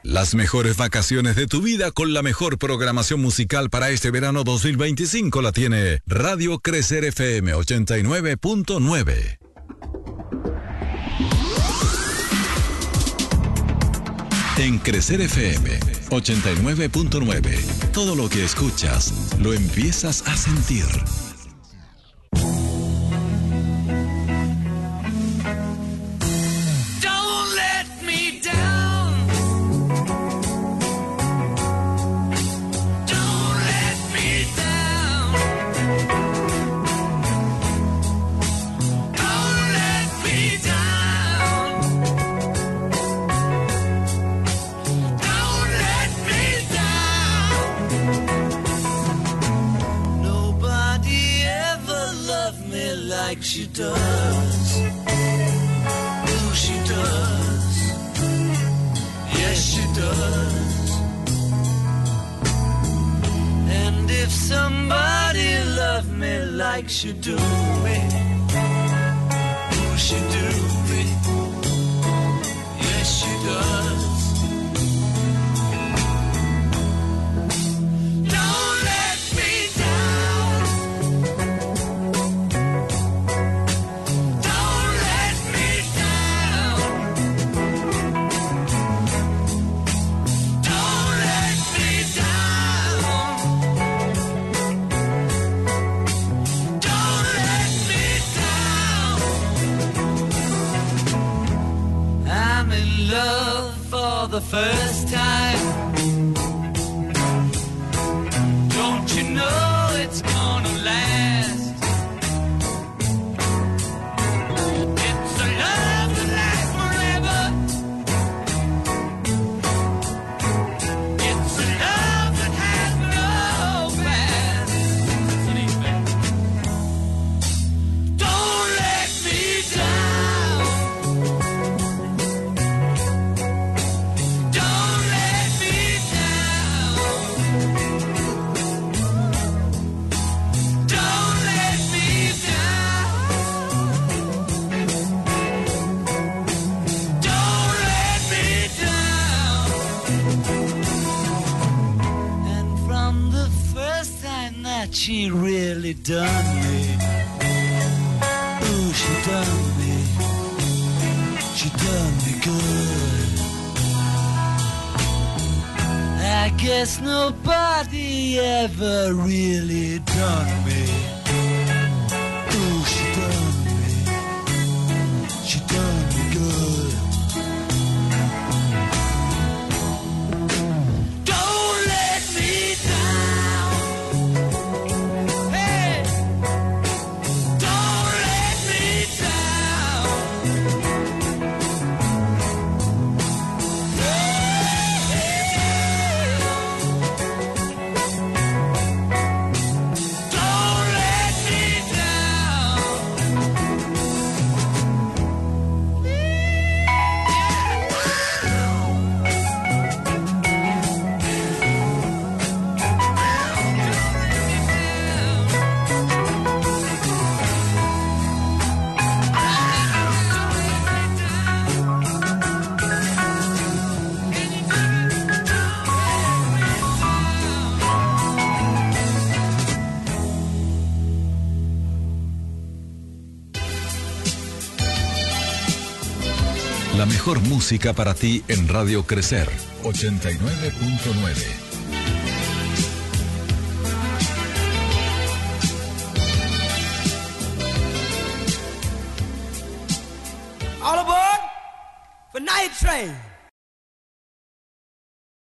Las mejores vacaciones de tu vida con la mejor programación musical para este verano 2025 la tiene Radio Crecer FM 89.9. En Crecer FM 89.9, todo lo que escuchas lo empiezas a sentir. She does. Oh, she does. Yes, she does. And if somebody loved me like she do me, oh, she do me. Yes, she does. The first time, don't you know it's gonna last? It's a love that lasts forever. It's a love that has no past. Don't let me down. She really done me. Ooh, she done me. She done me good. I guess nobody ever really done me. Ooh, she done me. She done me good. Don't let me down. La mejor música para ti en Radio Crecer 89.9. All aboard for Night Train.